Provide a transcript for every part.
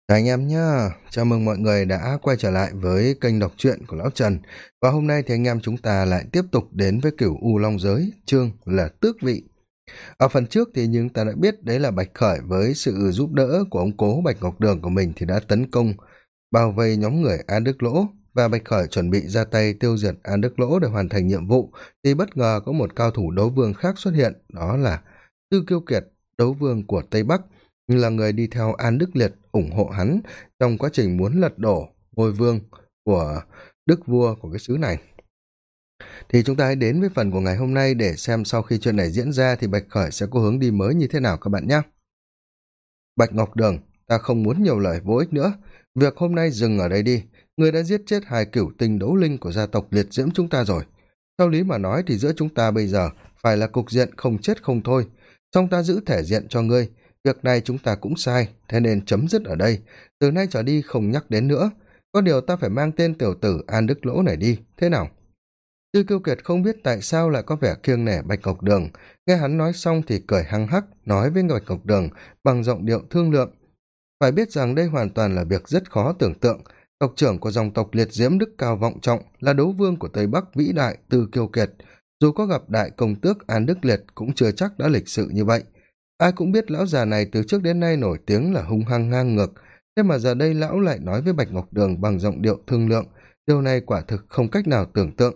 Chào anh em nhá, chào mừng mọi người đã quay trở lại với kênh đọc truyện của Lão Trần. Và hôm nay thì anh em chúng ta lại tiếp tục đến với cửu U Long Giới, chương là Tước Vị. Ở phần trước thì chúng ta đã biết đấy là Bạch Khởi với sự giúp đỡ của ông cố Bạch Ngọc Đường của mình thì đã tấn công, bao vây nhóm người An Đức Lỗ, và Bạch Khởi chuẩn bị ra tay tiêu diệt An Đức Lỗ để hoàn thành nhiệm vụ, thì bất ngờ có một cao thủ đấu vương khác xuất hiện, đó là Tư Kiêu Kiệt, đấu vương của Tây Bắc, là người đi theo An Đức Liệt ủng hộ hắn trong quá trình muốn lật đổ ngôi vương của đức vua của cái xứ này. Thì chúng ta hãy đến với phần của ngày hôm nay để xem sau khi chuyện này diễn ra thì Bạch Khởi sẽ có hướng đi mới như thế nào các bạn nhé. Bạch Ngọc Đường, ta không muốn nhiều lời vô ích nữa, việc hôm nay dừng ở đây đi. Người đã giết chết hai cửu tinh đấu linh của gia tộc liệt diễm chúng ta rồi. Theo lý mà nói thì giữa chúng ta bây giờ phải là cục diện không chết không thôi, song ta giữ thể diện cho ngươi. Việc này chúng ta cũng sai, thế nên chấm dứt ở đây, từ nay trở đi không nhắc đến nữa. Có điều ta phải mang tên tiểu tử An Đức Lỗ này đi, thế nào? Tư Kiêu Kiệt không biết tại sao lại có vẻ kiêng nể Bạch Ngọc Đường, nghe hắn nói xong thì cười hăng hắc nói với Bạch Ngọc Đường bằng giọng điệu thương lượng. Phải biết rằng đây hoàn toàn là việc rất khó tưởng tượng. Tộc trưởng của dòng tộc liệt diễm đức cao vọng trọng là đấu vương của Tây Bắc vĩ đại Tư Kiêu Kiệt, dù có gặp đại công tước An Đức Liệt cũng chưa chắc đã lịch sự như vậy. Ai cũng biết lão già này từ trước đến nay nổi tiếng là hung hăng ngang ngược, thế mà giờ đây lão lại nói với Bạch Ngọc Đường bằng giọng điệu thương lượng, điều này quả thực không cách nào tưởng tượng.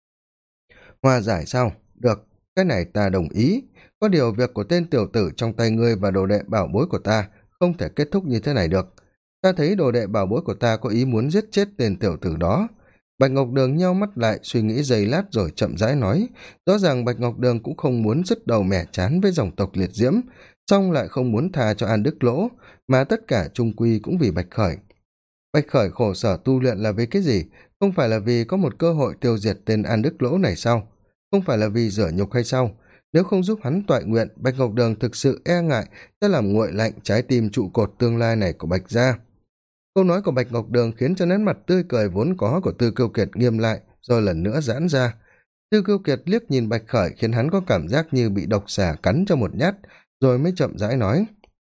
Hòa giải sao? Được, cái này ta đồng ý. Có điều việc của tên tiểu tử trong tay ngươi và đồ đệ bảo bối của ta không thể kết thúc như thế này được. Ta thấy đồ đệ bảo bối của ta có ý muốn giết chết tên tiểu tử đó. Bạch Ngọc Đường nheo mắt lại suy nghĩ giây lát rồi chậm rãi nói. Rõ ràng Bạch Ngọc Đường cũng không muốn dứt đầu mẻ chán với dòng tộc liệt diễm, song lại không muốn tha cho An Đức Lỗ, mà tất cả chung quy cũng vì Bạch Khởi. Bạch Khởi khổ sở tu luyện là vì cái gì? Không phải là vì có một cơ hội tiêu diệt tên An Đức Lỗ này sao? Không phải là vì rửa nhục hay sao? Nếu không giúp hắn toại nguyện, Bạch Ngọc Đường thực sự e ngại sẽ làm nguội lạnh trái tim trụ cột tương lai này của Bạch gia. Câu nói của Bạch Ngọc Đường khiến cho nét mặt tươi cười vốn có của Tư Kiêu Kiệt nghiêm lại, rồi lần nữa giãn ra. Tư Kiêu Kiệt liếc nhìn Bạch Khởi khiến hắn có cảm giác như bị độc xà cắn cho một nhát, rồi mới chậm rãi nói.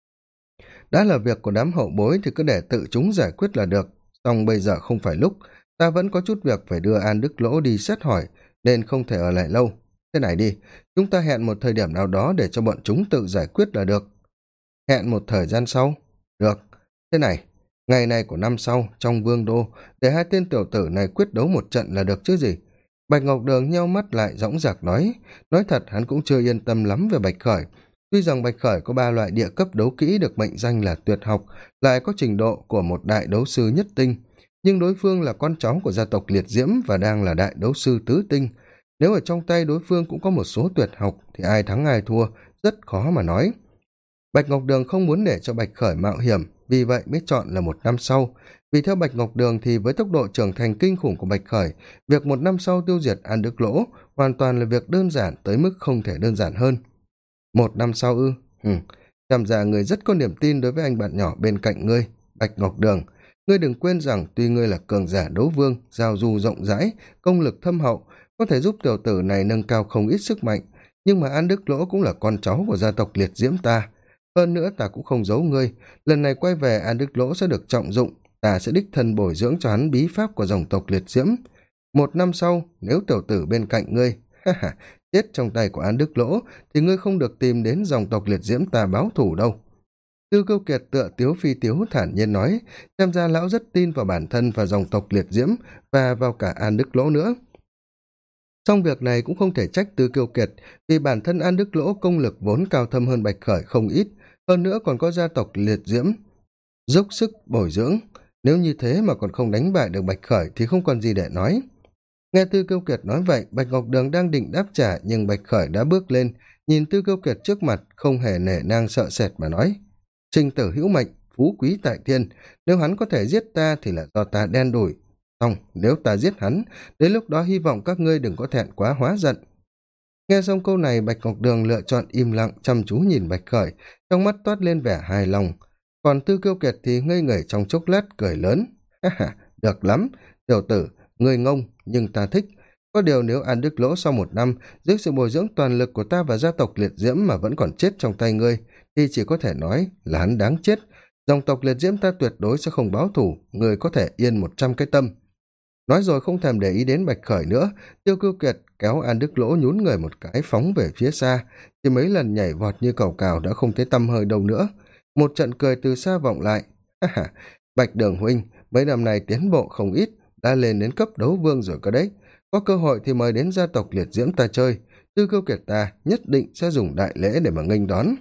Đã là việc của đám hậu bối thì cứ để tự chúng giải quyết là được, song bây giờ không phải lúc, ta vẫn có chút việc phải đưa An Đức Lỗ đi xét hỏi, nên không thể ở lại lâu. Thế này đi, chúng ta hẹn một thời điểm nào đó để cho bọn chúng tự giải quyết là được. Hẹn một thời gian sau? Được. Thế này, ngày này của năm sau, trong vương đô, để hai tên tiểu tử này quyết đấu một trận là được chứ gì. Bạch Ngọc Đường nheo mắt lại dõng dạc nói thật hắn cũng chưa yên tâm lắm về Bạch Khởi. Tuy rằng Bạch Khởi có 3 loại địa cấp đấu kỹ được mệnh danh là tuyệt học, lại có trình độ của một đại đấu sư nhất tinh, nhưng đối phương là con cháu của gia tộc liệt diễm và đang là đại đấu sư tứ tinh. Nếu ở trong tay đối phương cũng có một số tuyệt học thì ai thắng ai thua rất khó mà nói. Bạch Ngọc Đường không muốn để cho Bạch Khởi mạo hiểm, vì vậy mới chọn là một năm sau. Vì theo Bạch Ngọc Đường thì với tốc độ trưởng thành kinh khủng của Bạch Khởi, việc một năm sau tiêu diệt An Đức Lỗ hoàn toàn là việc đơn giản tới mức không thể đơn giản hơn. Một năm sau ư? Xem ra người rất có niềm tin đối với anh bạn nhỏ bên cạnh ngươi, Bạch Ngọc Đường. Ngươi đừng quên rằng tuy ngươi là cường giả đấu vương, giao du rộng rãi, công lực thâm hậu, có thể giúp tiểu tử này nâng cao không ít sức mạnh, nhưng mà An Đức Lỗ cũng là con cháu của gia tộc liệt diễm ta. Hơn nữa ta cũng không giấu ngươi, lần này quay về An Đức Lỗ sẽ được trọng dụng, ta sẽ đích thân bồi dưỡng cho hắn bí pháp của dòng tộc liệt diễm. Một năm sau, nếu tiểu tử bên cạnh ngươi, chết trong tay của An Đức Lỗ, thì ngươi không được tìm đến dòng tộc liệt diễm ta báo thù đâu. Tư Kiêu Kiệt tựa tiếu phi tiếu thản nhiên nói, xem ra lão rất tin vào bản thân và dòng tộc liệt diễm, và vào cả An Đức Lỗ nữa. Trong việc này cũng không thể trách Tư Kiêu Kiệt, vì bản thân An Đức Lỗ công lực vốn cao thâm hơn Bạch Khởi không ít, hơn nữa còn có gia tộc liệt diễm dốc sức bồi dưỡng. Nếu như thế mà còn không đánh bại được Bạch Khởi thì không còn gì để nói. Nghe Tư Kiêu Kiệt nói vậy, Bạch Ngọc Đường đang định đáp trả, nhưng Bạch Khởi đã bước lên, nhìn Tư Kiêu Kiệt trước mặt, không hề nể nang sợ sệt mà nói. Sinh tử hữu mệnh, phú quý tại thiên, nếu hắn có thể giết ta thì là do ta đen đủi. Xong, nếu ta giết hắn, đến lúc đó hy vọng các ngươi đừng có thẹn quá hóa giận. Nghe xong câu này, Bạch Ngọc Đường lựa chọn im lặng chăm chú nhìn Bạch Khởi, trong mắt toát lên vẻ hài lòng. Còn Tư Kiêu Kiệt thì ngây ngẩn trong chốc lát cười lớn. Được lắm, tiểu tử, ngươi ngông, nhưng ta thích. Có điều nếu An Đức Lỗ sau một năm, dưới sự bồi dưỡng toàn lực của ta và gia tộc liệt diễm mà vẫn còn chết trong tay ngươi, thì chỉ có thể nói là hắn đáng chết. dòng tộc liệt diễm ta tuyệt đối sẽ không báo thù, người có thể yên 100 cái tâm. Nói rồi không thèm để ý đến Bạch Khởi nữa, Tiêu Cưu Kiệt kéo An Đức Lỗ nhún người một cái phóng về phía xa, thì mấy lần nhảy vọt như cẩu cào đã không thấy tăm hơi đâu nữa. Một trận cười từ xa vọng lại. Ha ha, Bạch Đường huynh, mấy năm này tiến bộ không ít, đã lên đến cấp đấu vương rồi cơ đấy. Có cơ hội thì mời đến gia tộc liệt diễm ta chơi, Tiêu Cưu Kiệt ta nhất định sẽ dùng đại lễ để mà nghênh đón.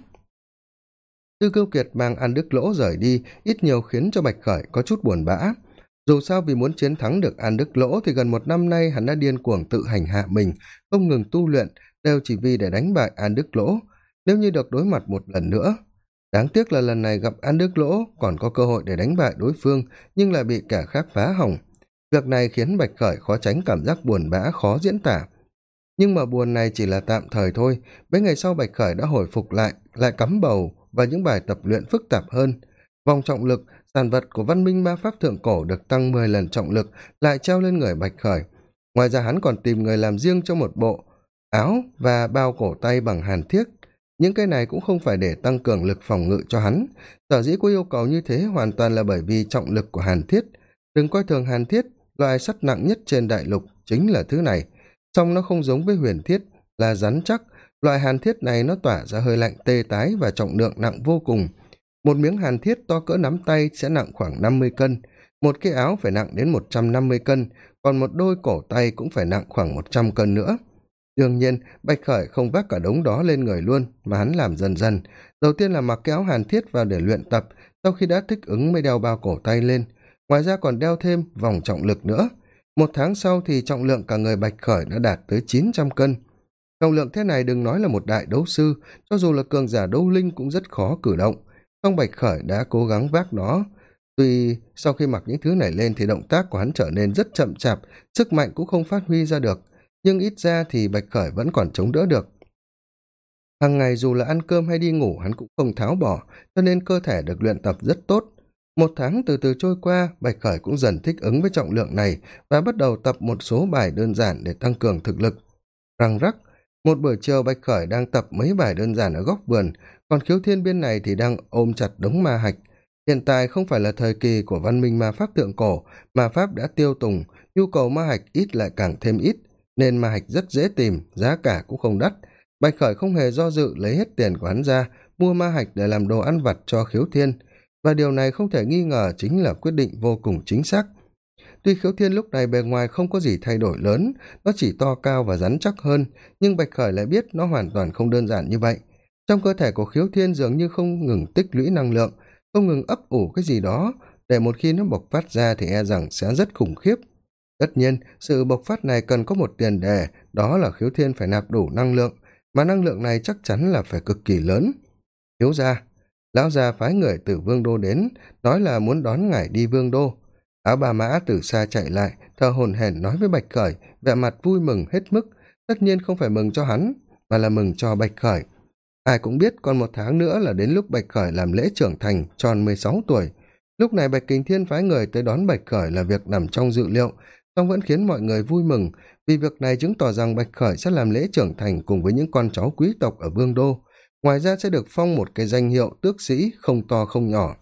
Tiêu Cưu Kiệt mang An Đức Lỗ rời đi, ít nhiều khiến cho Bạch Khởi có chút buồn bã. Dù sao vì muốn chiến thắng được An Đức Lỗ thì gần một năm nay hắn đã điên cuồng tự hành hạ mình, không ngừng tu luyện, đều chỉ vì để đánh bại An Đức Lỗ. Nếu như được đối mặt một lần nữa, đáng tiếc là lần này gặp An Đức Lỗ còn có cơ hội để đánh bại đối phương, nhưng lại bị kẻ khác phá hỏng. Việc này khiến Bạch Khởi khó tránh cảm giác buồn bã khó diễn tả. Nhưng mà buồn này chỉ là tạm thời thôi, mấy ngày sau Bạch Khởi đã hồi phục lại cắm bầu và những bài tập luyện phức tạp hơn. Vòng trọng lực, sản vật của văn minh ma pháp thượng cổ được tăng 10 lần trọng lực, lại treo lên người Bạch Khởi. Ngoài ra hắn còn tìm người làm riêng cho một bộ áo và bao cổ tay bằng hàn thiết. Những cái này cũng không phải để tăng cường lực phòng ngự cho hắn. Sở dĩ có yêu cầu như thế hoàn toàn là bởi vì trọng lực của hàn thiết. Đừng coi thường hàn thiết, loại sắt nặng nhất trên đại lục chính là thứ này. Song nó không giống với huyền thiết, là rắn chắc. Loại hàn thiết này nó tỏa ra hơi lạnh tê tái và trọng lượng nặng vô cùng. Một miếng hàn thiết to cỡ nắm tay sẽ nặng khoảng 50 cân, một cái áo phải nặng đến 150 cân, còn một đôi cổ tay cũng phải nặng khoảng 100 cân nữa. Đương nhiên, Bạch Khởi không vác cả đống đó lên người luôn, mà hắn làm dần dần. Đầu tiên là mặc cái áo hàn thiết vào để luyện tập, sau khi đã thích ứng mới đeo bao cổ tay lên. Ngoài ra còn đeo thêm vòng trọng lực nữa. Một tháng sau thì trọng lượng cả người Bạch Khởi đã đạt tới 900 cân. Trọng lượng thế này đừng nói là một đại đấu sư, cho dù là cường giả đấu linh cũng rất khó cử động. Song Bạch Khởi đã cố gắng vác nó. Tuy sau khi mặc những thứ này lên thì động tác của hắn trở nên rất chậm chạp, sức mạnh cũng không phát huy ra được, nhưng ít ra thì Bạch Khởi vẫn còn chống đỡ được. Hàng ngày dù là ăn cơm hay đi ngủ hắn cũng không tháo bỏ, cho nên cơ thể được luyện tập rất tốt. Một tháng từ từ trôi qua, Bạch Khởi cũng dần thích ứng với trọng lượng này và bắt đầu tập một số bài đơn giản để tăng cường thực lực. Răng rắc, một buổi chiều Bạch Khởi đang tập mấy bài đơn giản ở góc vườn, còn Khiếu Thiên bên này thì đang ôm chặt đống ma hạch. Hiện tại không phải là thời kỳ của văn minh ma pháp thượng cổ, ma pháp đã tiêu tùng, nhu cầu ma hạch ít lại càng thêm ít, nên ma hạch rất dễ tìm, giá cả cũng không đắt. Bạch Khởi không hề do dự lấy hết tiền của hắn ra, mua ma hạch để làm đồ ăn vặt cho Khiếu Thiên, và điều này không thể nghi ngờ chính là quyết định vô cùng chính xác. Tuy Khiếu Thiên lúc này bề ngoài không có gì thay đổi lớn, nó chỉ to cao và rắn chắc hơn, nhưng Bạch Khởi lại biết nó hoàn toàn không đơn giản như vậy. Trong cơ thể của Khiếu Thiên dường như không ngừng tích lũy năng lượng, không ngừng ấp ủ cái gì đó, để một khi nó bộc phát ra thì e rằng sẽ rất khủng khiếp. Tất nhiên, sự bộc phát này cần có một tiền đề, đó là Khiếu Thiên phải nạp đủ năng lượng, mà năng lượng này chắc chắn là phải cực kỳ lớn. Thiếu gia, lão gia phái người từ Vương Đô đến, nói là muốn đón ngài đi Vương Đô. Áo bà mã từ xa chạy lại, thở hổn hển nói với Bạch Khởi, vẻ mặt vui mừng hết mức. Tất nhiên không phải mừng cho hắn, mà là mừng cho Bạch Khởi. Ai cũng biết còn một tháng nữa là đến lúc Bạch Khởi làm lễ trưởng thành, tròn 16 tuổi. Lúc này Bạch Kình Thiên phái người tới đón Bạch Khởi là việc nằm trong dự liệu, song vẫn khiến mọi người vui mừng, vì việc này chứng tỏ rằng Bạch Khởi sẽ làm lễ trưởng thành cùng với những con cháu quý tộc ở Vương Đô. Ngoài ra sẽ được phong một cái danh hiệu tước sĩ không to không nhỏ.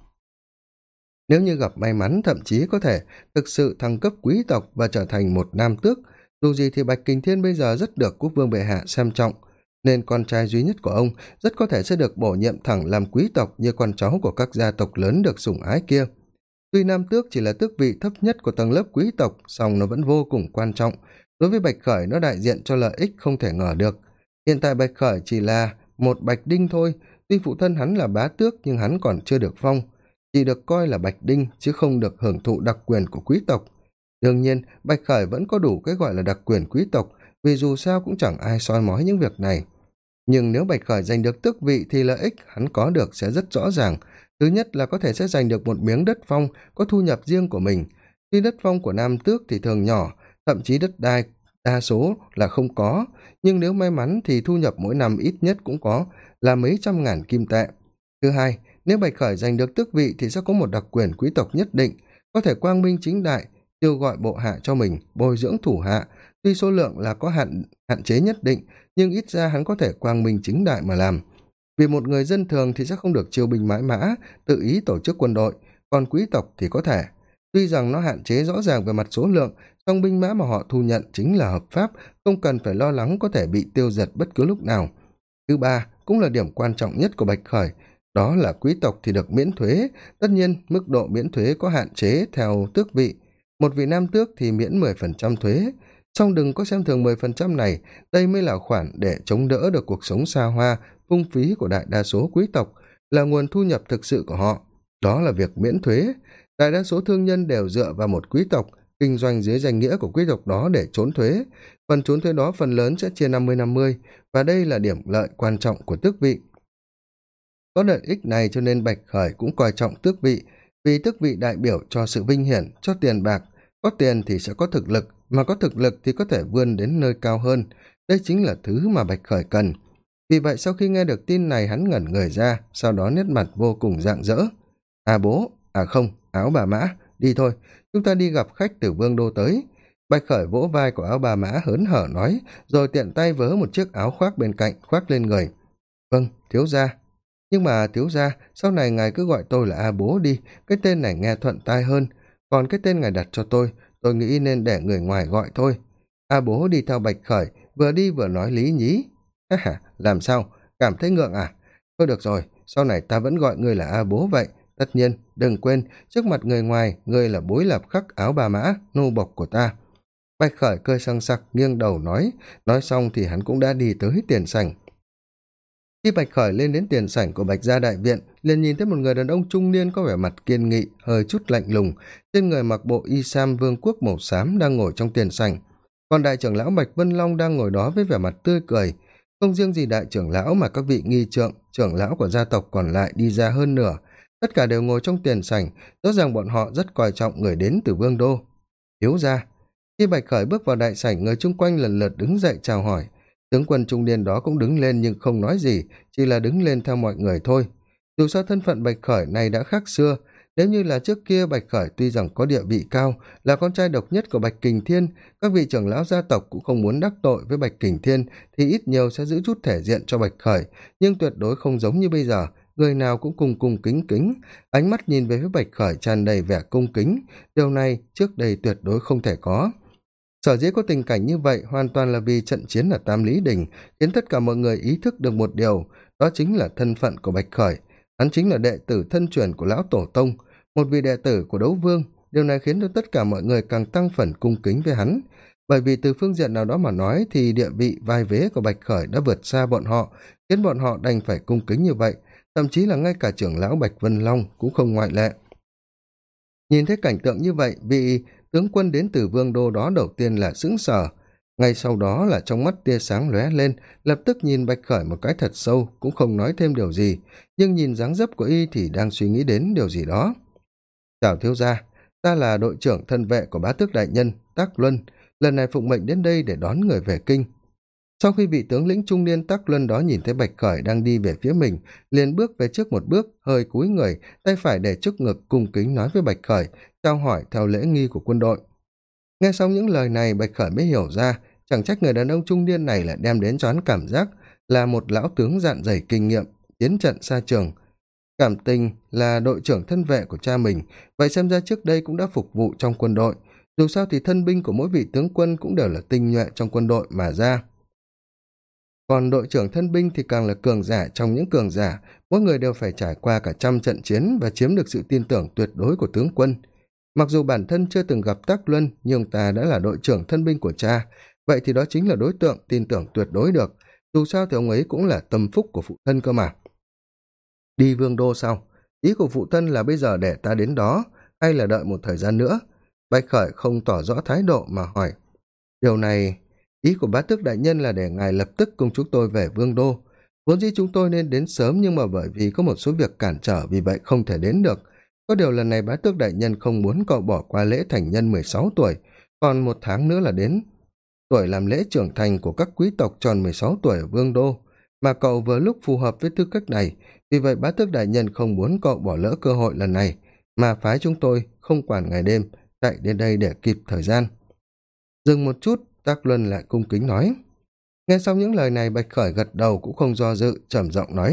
Nếu như gặp may mắn thậm chí có thể thực sự thăng cấp quý tộc và trở thành một nam tước. Dù gì thì Bạch Kình Thiên bây giờ rất được quốc vương bệ hạ xem trọng, nên con trai duy nhất của ông rất có thể sẽ được bổ nhiệm thẳng làm quý tộc như con cháu của các gia tộc lớn được sủng ái kia. Tuy nam tước chỉ là tước vị thấp nhất của tầng lớp quý tộc, song nó vẫn vô cùng quan trọng. Đối với Bạch Khởi nó đại diện cho lợi ích không thể ngờ được. Hiện tại Bạch Khởi chỉ là một bạch đinh thôi, tuy phụ thân hắn là bá tước nhưng hắn còn chưa được phong, chỉ được coi là bạch đinh chứ không được hưởng thụ đặc quyền của quý tộc. Đương nhiên Bạch Khởi vẫn có đủ cái gọi là đặc quyền quý tộc, vì dù sao cũng chẳng ai soi mói những việc này. Nhưng nếu Bạch Khởi giành được tước vị thì lợi ích hắn có được sẽ rất rõ ràng. Thứ nhất là có thể sẽ giành được một miếng đất phong có thu nhập riêng của mình. Tuy đất phong của nam tước thì thường nhỏ, thậm chí đất đai đa số là không có, nhưng nếu may mắn thì thu nhập mỗi năm ít nhất cũng có là mấy trăm ngàn kim tệ. Thứ hai, nếu Bạch Khởi giành được tước vị thì sẽ có một đặc quyền quý tộc nhất định, có thể quang minh chính đại kêu gọi bộ hạ cho mình, bồi dưỡng thủ hạ. Tuy số lượng là có hạn chế nhất định, nhưng ít ra hắn có thể quang minh chính đại mà làm. vì một người dân thường thì sẽ không được chiêu binh mãi mã, tự ý tổ chức quân đội, còn quý tộc thì có thể. Tuy rằng nó hạn chế rõ ràng về mặt số lượng, song binh mã mà họ thu nhận chính là hợp pháp, không cần phải lo lắng có thể bị tiêu diệt bất cứ lúc nào. Thứ ba, cũng là điểm quan trọng nhất của Bạch Khởi, đó là quý tộc thì được miễn thuế. Tất nhiên, mức độ miễn thuế có hạn chế theo tước vị. Một vị nam tước thì miễn 10% thuế. Song đừng có xem thường 10% này, đây mới là khoản để chống đỡ được cuộc sống xa hoa, phung phí của đại đa số quý tộc, là nguồn thu nhập thực sự của họ. Đó là việc miễn thuế. Đại đa số thương nhân đều dựa vào một quý tộc, kinh doanh dưới danh nghĩa của quý tộc đó để trốn thuế. Phần trốn thuế đó phần lớn sẽ chia 50-50, và đây là điểm lợi quan trọng của tước vị. Có lợi ích này cho nên Bạch Khởi cũng coi trọng tước vị, vì tước vị đại biểu cho sự vinh hiển, cho tiền bạc. Có tiền thì sẽ có thực lực, mà có thực lực thì có thể vươn đến nơi cao hơn. Đây chính là thứ mà Bạch Khởi cần. Vì vậy sau khi nghe được tin này hắn ngẩn người ra, sau đó nét mặt vô cùng rạng rỡ. À bố, à không, Áo Bà Mã, đi thôi, chúng ta đi gặp khách từ Vương Đô tới. Bạch Khởi vỗ vai của Áo Bà Mã hớn hở nói, rồi tiện tay vớ một chiếc áo khoác bên cạnh khoác lên người. Vâng, thiếu gia. Nhưng mà thiếu gia, sau này ngài cứ gọi tôi là A Bố đi, cái tên này nghe thuận tai hơn. Còn cái tên ngài đặt cho tôi nghĩ nên để người ngoài gọi thôi. A Bố đi theo Bạch Khởi, vừa đi vừa nói lý nhí. Ha, làm sao, cảm thấy ngượng à? Thôi được rồi, sau này ta vẫn gọi ngươi là A Bố vậy. Tất nhiên, đừng quên, trước mặt người ngoài, ngươi là bối lập khắc Áo Bà Mã, nô bộc của ta. Bạch Khởi cười săng sặc, nghiêng đầu nói xong thì hắn cũng đã đi tới tiền sảnh. Khi Bạch Khởi lên đến tiền sảnh của Bạch gia đại viện, liền nhìn thấy một người đàn ông trung niên có vẻ mặt kiên nghị, hơi chút lạnh lùng, trên người mặc bộ y sam vương quốc màu xám đang ngồi trong tiền sảnh. Còn đại trưởng lão Bạch Vân Long đang ngồi đó với vẻ mặt tươi cười. Không riêng gì đại trưởng lão mà các vị nghi trượng, trưởng lão của gia tộc còn lại đi ra hơn nửa. Tất cả đều ngồi trong tiền sảnh, rõ ràng bọn họ rất coi trọng người đến từ Vương Đô. Thiếu gia. Khi Bạch Khởi bước vào đại sảnh, người chung quanh lần lượt đứng dậy chào hỏi. Tướng quân trung niên đó cũng đứng lên nhưng không nói gì, chỉ là đứng lên theo mọi người thôi. Dù sao thân phận Bạch Khởi này đã khác xưa, nếu như là trước kia Bạch Khởi tuy rằng có địa vị cao, là con trai độc nhất của Bạch Kình Thiên, các vị trưởng lão gia tộc cũng không muốn đắc tội với Bạch Kình Thiên thì ít nhiều sẽ giữ chút thể diện cho Bạch Khởi, nhưng tuyệt đối không giống như bây giờ, người nào cũng cung cung kính kính, ánh mắt nhìn về phía Bạch Khởi tràn đầy vẻ cung kính, điều này trước đây tuyệt đối không thể có. Sở dĩ có tình cảnh như vậy hoàn toàn là vì trận chiến ở Tam Lý Đình khiến tất cả mọi người ý thức được một điều, đó chính là thân phận của Bạch Khởi. Hắn chính là đệ tử thân truyền của Lão Tổ Tông, một vị đệ tử của Đấu Vương. Điều này khiến cho tất cả mọi người càng tăng phần cung kính với hắn, bởi vì từ phương diện nào đó mà nói thì địa vị vai vế của Bạch Khởi đã vượt xa bọn họ, khiến bọn họ đành phải cung kính như vậy, thậm chí là ngay cả trưởng lão Bạch Vân Long cũng không ngoại lệ. Nhìn thấy cảnh tượng như vậy, vị tướng quân đến từ Vương Đô đó đầu tiên là sững sờ, ngay sau đó là trong mắt tia sáng lóe lên, lập tức nhìn Bạch Khởi một cái thật sâu, cũng không nói thêm điều gì, nhưng nhìn dáng dấp của y thì đang suy nghĩ đến điều gì đó. Chào thiếu gia, ta là đội trưởng thân vệ của bá tước đại nhân Tắc Luân, lần này phụng mệnh đến đây để đón người về kinh. Sau khi vị tướng lĩnh trung niên Tắc Luân đó nhìn thấy Bạch Khởi đang đi về phía mình, liền bước về trước một bước, hơi cúi người, tay phải để trước ngực cung kính nói với Bạch Khởi, trao hỏi theo lễ nghi của quân đội. Nghe xong những lời này, Bạch Khởi mới hiểu ra, chẳng trách người đàn ông trung niên này lại đem đến cho hắn cảm giác là một lão tướng dạn dày kinh nghiệm, chiến trận xa trường. Cảm tình là đội trưởng thân vệ của cha mình, vậy xem ra trước đây cũng đã phục vụ trong quân đội. Dù sao thì thân binh của mỗi vị tướng quân cũng đều là tinh nhuệ trong quân đội mà ra. Còn đội trưởng thân binh thì càng là cường giả trong những cường giả, mỗi người đều phải trải qua cả trăm trận chiến và chiếm được sự tin tưởng tuyệt đối của tướng quân. Mặc dù bản thân chưa từng gặp Tắc Luân, nhưng ta đã là đội trưởng thân binh của cha, vậy thì đó chính là đối tượng tin tưởng tuyệt đối được, dù sao thì ông ấy cũng là tâm phúc của phụ thân cơ mà. Đi Vương Đô sao? Ý của phụ thân là bây giờ để ta đến đó, hay là đợi một thời gian nữa? Bạch Khởi không tỏ rõ thái độ mà hỏi. Điều này, ý của bá tước đại nhân là để ngài lập tức cùng chúng tôi về Vương Đô. Vốn dĩ chúng tôi nên đến sớm nhưng mà bởi vì có một số việc cản trở, vì vậy không thể đến được. Có điều lần này bá tước đại nhân không muốn cậu bỏ qua lễ thành nhân 16 tuổi, còn 1 tháng nữa là đến tuổi làm lễ trưởng thành của các quý tộc tròn 16 tuổi ở Vương Đô, mà cậu vừa lúc phù hợp với tư cách này, vì vậy bá tước đại nhân không muốn cậu bỏ lỡ cơ hội lần này, mà phái chúng tôi không quản ngày đêm, chạy đến đây để kịp thời gian. Dừng một chút, Tắc Luân lại cung kính nói. Nghe xong những lời này, Bạch Khởi gật đầu cũng không do dự, trầm giọng nói,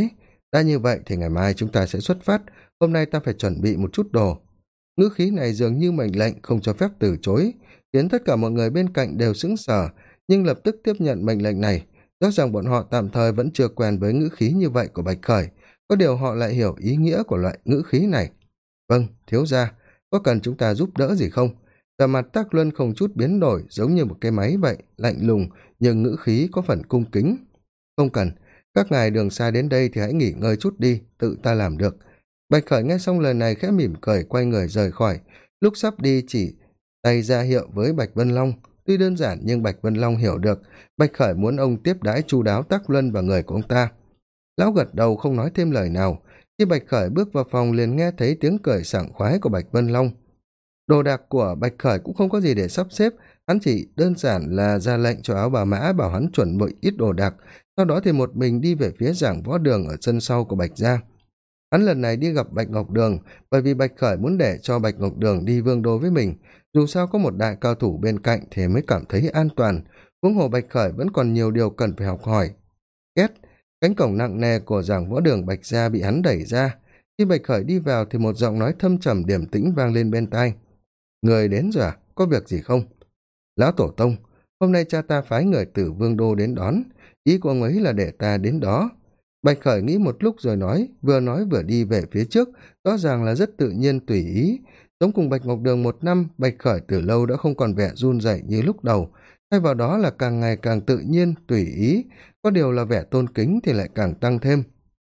đã như vậy thì ngày mai chúng ta sẽ xuất phát, hôm nay ta phải chuẩn bị một chút đồ. Ngữ khí này dường như mệnh lệnh không cho phép từ chối, khiến tất cả mọi người bên cạnh đều sững sờ, nhưng lập tức tiếp nhận mệnh lệnh này. Rõ ràng bọn họ tạm thời vẫn chưa quen với ngữ khí như vậy của Bạch Khởi, có điều họ lại hiểu ý nghĩa của loại ngữ khí này. Vâng, thiếu gia, có cần chúng ta giúp đỡ gì không? Vẻ mặt Tắc Luân không chút biến đổi, giống như một cái máy vậy, lạnh lùng, nhưng ngữ khí có phần cung kính. Không cần, các ngài đường xa đến đây thì hãy nghỉ ngơi chút đi, tự ta làm được. Bạch Khởi nghe xong lời này khẽ mỉm cười, quay người rời khỏi. Lúc sắp đi chỉ tay ra hiệu với Bạch Vân Long. Tuy đơn giản nhưng Bạch Vân Long hiểu được, Bạch Khởi muốn ông tiếp đãi chu đáo Tắc Luân và người của ông ta. Lão gật đầu không nói thêm lời nào. Khi Bạch Khởi bước vào phòng liền nghe thấy tiếng cười sảng khoái của Bạch Vân Long. Đồ đạc của Bạch Khởi cũng không có gì để sắp xếp, hắn chỉ đơn giản là ra lệnh cho Áo Bà Mã bảo hắn chuẩn bị ít đồ đạc, sau đó thì một mình đi về phía giảng võ đường ở sân sau của Bạch gia. Hắn lần này đi gặp Bạch Ngọc Đường bởi vì Bạch Khởi muốn để cho Bạch Ngọc Đường đi Vương Đô với mình, dù sao có một đại cao thủ bên cạnh thì mới cảm thấy an toàn, huống hồ Bạch Khởi vẫn còn nhiều điều cần phải học hỏi. Két, cánh cổng nặng nề của giảng võ đường Bạch gia bị hắn đẩy ra. Khi Bạch Khởi đi vào thì một giọng nói thâm trầm điềm tĩnh vang lên bên tai. Người đến rồi à? Có việc gì không? Lão Tổ Tông, hôm nay cha ta phái người từ Vương Đô đến đón, ý của ông ấy là để ta đến đó. Bạch Khởi nghĩ một lúc rồi nói vừa đi về phía trước, rõ ràng là rất tự nhiên tùy ý. Sống cùng Bạch Ngọc Đường một năm, Bạch Khởi từ lâu đã không còn vẻ run rẩy như lúc đầu, thay vào đó là càng ngày càng tự nhiên, tùy ý, có điều là vẻ tôn kính thì lại càng tăng thêm.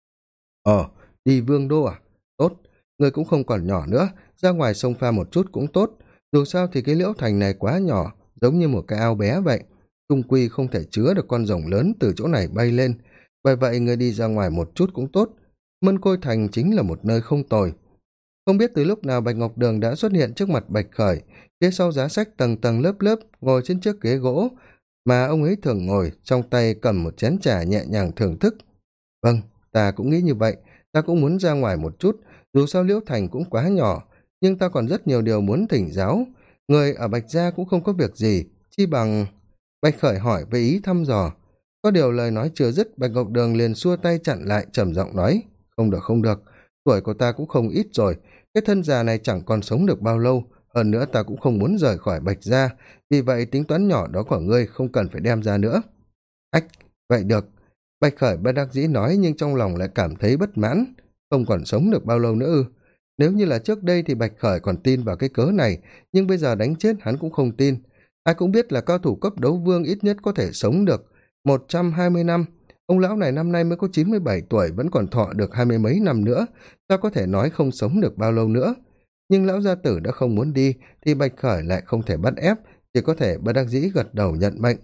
Đi Vương Đô à? Tốt, người cũng không còn nhỏ nữa, ra ngoài sông pha một chút cũng tốt, dù sao thì cái Liễu Thành này quá nhỏ, giống như một cái ao bé vậy, chung quy không thể chứa được con rồng lớn từ chỗ này bay lên, bởi vậy người đi ra ngoài một chút cũng tốt. Mân Côi Thành chính là một nơi không tồi. Không biết từ lúc nào Bạch Ngọc Đường đã xuất hiện trước mặt Bạch Khởi, phía sau giá sách tầng tầng lớp lớp, ngồi trên chiếc ghế gỗ mà ông ấy thường ngồi, trong tay cầm một chén trà nhẹ nhàng thưởng thức. Vâng, ta cũng nghĩ như vậy, ta cũng muốn ra ngoài một chút, dù sao Liễu Thành cũng quá nhỏ, nhưng ta còn rất nhiều điều muốn thỉnh giáo. Người ở Bạch gia cũng không có việc gì, chi bằng... Bạch Khởi hỏi với ý thăm dò. Có điều lời nói chưa dứt, Bạch Ngọc Đường liền xua tay chặn lại, trầm giọng nói, không được không được, tuổi của ta cũng không ít rồi, cái thân già này chẳng còn sống được bao lâu, hơn nữa ta cũng không muốn rời khỏi Bạch gia, vì vậy tính toán nhỏ đó của ngươi không cần phải đem ra nữa. Ách, vậy được. Bạch Khởi bất đắc dĩ nói, nhưng trong lòng lại cảm thấy bất mãn. Không còn sống được bao lâu nữa ư? Nếu như là trước đây thì Bạch Khởi còn tin vào cái cớ này, nhưng bây giờ đánh chết hắn cũng không tin. Ai cũng biết là cao thủ cấp đấu vương ít nhất có thể sống được 120 năm. Ông lão này năm nay mới có 97 tuổi, vẫn còn thọ được 20 mấy năm nữa, sao có thể nói không sống được bao lâu nữa. Nhưng lão gia tử đã không muốn đi, thì Bạch Khởi lại không thể bắt ép, chỉ có thể bất đắc dĩ gật đầu nhận mệnh.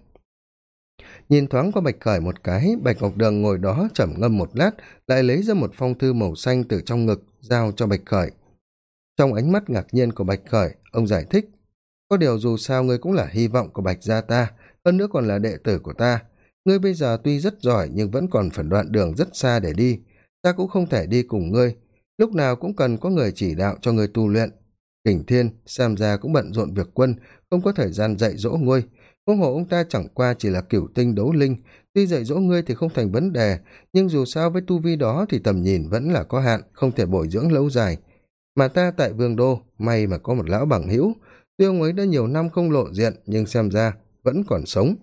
Nhìn thoáng qua Bạch Khởi một cái, Bạch Ngọc Đường ngồi đó trầm ngâm một lát, lại lấy ra một phong thư màu xanh từ trong ngực, giao cho Bạch Khởi. Trong ánh mắt ngạc nhiên của Bạch Khởi, ông giải thích, có điều dù sao ngươi cũng là hy vọng của Bạch gia ta, hơn nữa còn là đệ tử của ta. Ngươi bây giờ tuy rất giỏi nhưng vẫn còn phần đoạn đường rất xa để đi, ta cũng không thể đi cùng ngươi, lúc nào cũng cần có người chỉ đạo cho ngươi tu luyện. Kình Thiên, xem ra cũng bận rộn việc quân, không có thời gian dạy dỗ ngươi. Huống hồ ông ta chẳng qua chỉ là cửu tinh đấu linh, tuy dạy dỗ ngươi thì không thành vấn đề, nhưng dù sao với tu vi đó thì tầm nhìn vẫn là có hạn, không thể bồi dưỡng lâu dài. Mà ta tại Vương Đô, may mà có một lão bằng hữu, tuy ông ấy đã nhiều năm không lộ diện nhưng xem ra vẫn còn sống.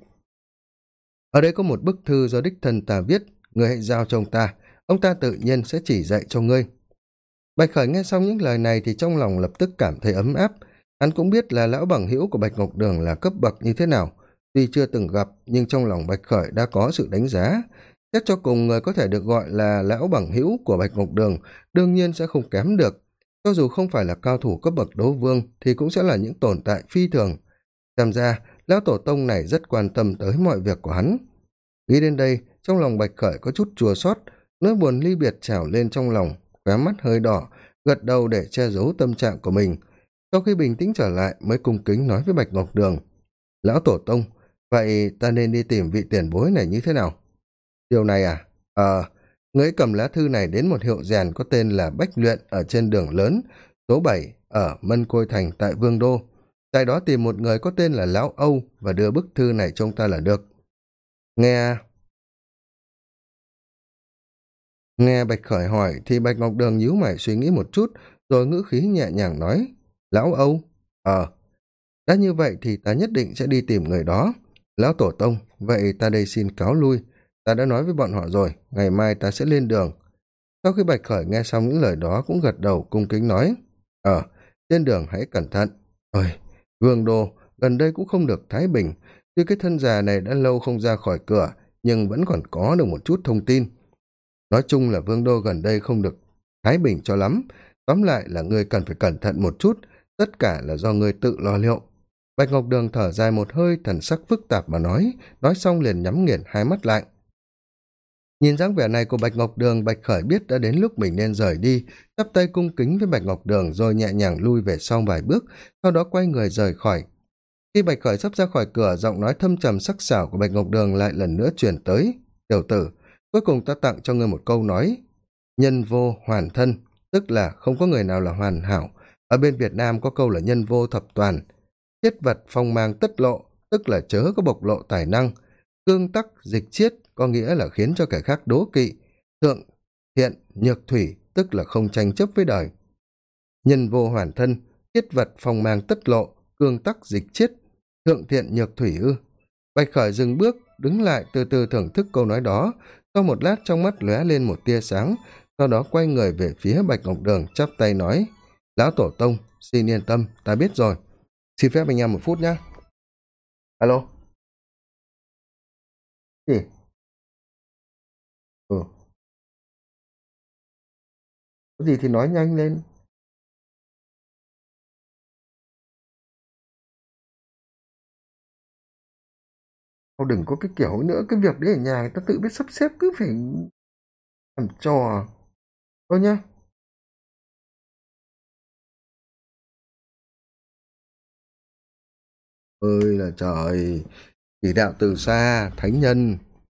Ở đây có một bức thư do đích thân ta viết, ngươi hãy giao cho ông ta tự nhiên sẽ chỉ dạy cho ngươi. Bạch Khởi nghe xong những lời này thì trong lòng lập tức cảm thấy ấm áp. Hắn cũng biết là lão bằng hữu của Bạch Ngọc Đường là cấp bậc như thế nào, tuy chưa từng gặp nhưng trong lòng Bạch Khởi đã có sự đánh giá. Xét cho cùng, người có thể được gọi là lão bằng hữu của Bạch Ngọc Đường đương nhiên sẽ không kém được, cho dù không phải là cao thủ cấp bậc đấu vương thì cũng sẽ là những tồn tại phi thường. Xem ra lão tổ tông này rất quan tâm tới mọi việc của hắn. Nghĩ đến đây, trong lòng Bạch Khởi có chút chua xót, nỗi buồn ly biệt trào lên trong lòng, khóe mắt hơi đỏ, gật đầu để che giấu tâm trạng của mình. Sau khi bình tĩnh trở lại mới cung kính nói với Bạch Ngọc Đường, lão tổ tông, vậy ta nên đi tìm vị tiền bối này như thế nào? Điều này à? Ngươi cầm lá thư này đến một hiệu rèn có tên là Bách Luyện ở trên đường lớn, số 7 ở Mân Côi Thành tại Vương Đô. Tại đó tìm một người có tên là Lão Âu và đưa bức thư này cho ông ta là được. Nghe Nghe bạch khởi hỏi thì bạch ngọc đường nhíu mày suy nghĩ một chút, rồi ngữ khí nhẹ nhàng nói: lão Âu. Đã như vậy thì ta nhất định sẽ đi tìm người đó. Lão tổ tông, vậy ta đây xin cáo lui. Ta đã nói với bọn họ rồi, ngày mai ta sẽ lên đường. Sau khi bạch khởi nghe xong những lời đó cũng gật đầu cung kính nói: trên đường hãy cẩn thận. Ôi, vương đô gần đây cũng không được thái bình. Tuy cái thân già này đã lâu không ra khỏi cửa, nhưng vẫn còn có được một chút thông tin. Nói chung là vương đô gần đây không được thái bình cho lắm. Tóm lại là ngươi cần phải cẩn thận một chút, tất cả là do ngươi tự lo liệu. Bạch ngọc đường thở dài một hơi, thần sắc phức tạp mà nói xong liền nhắm nghiền hai mắt lại. Nhìn dáng vẻ này của bạch ngọc đường, bạch khởi biết đã đến lúc mình nên rời đi, chắp tay cung kính với bạch ngọc đường rồi nhẹ nhàng lui về sau vài bước, sau đó quay người rời khỏi. Khi bạch khởi sắp ra khỏi cửa, giọng nói thâm trầm sắc sảo của bạch ngọc đường lại lần nữa truyền tới: tiểu tử, cuối cùng ta tặng cho ngươi một câu nói: nhân vô hoàn thân, tức là không có người nào là hoàn hảo. Ở bên Việt Nam có câu là nhân vô thập toàn. Thiết vật phong mang tất lộ, tức là chớ có bộc lộ tài năng. Cương tắc dịch chiết có nghĩa là khiến cho kẻ khác đố kỵ. Thượng thiện nhược thủy, tức là không tranh chấp với đời. Nhân vô hoàn thân, thiết vật phong mang tất lộ, cương tắc dịch chiết, thượng thiện nhược thủy ư? Bạch khởi dừng bước, đứng lại từ từ thưởng thức câu nói đó. Sau một lát trong mắt lóe lên một tia sáng, sau đó quay người về phía bạch ngọc đường, chắp tay nói: lão tổ tông, xin yên tâm, ta biết rồi. Xin phép anh em một phút nhé. Alo. Gì? Ừ, có gì thì nói nhanh lên. Thôi đừng có cái kiểu ấy nữa, cái việc đấy ở nhà người ta tự biết sắp xếp, cứ phải làm trò. Thôi nhá. Ơi là trời, chỉ đạo từ xa, thánh nhân.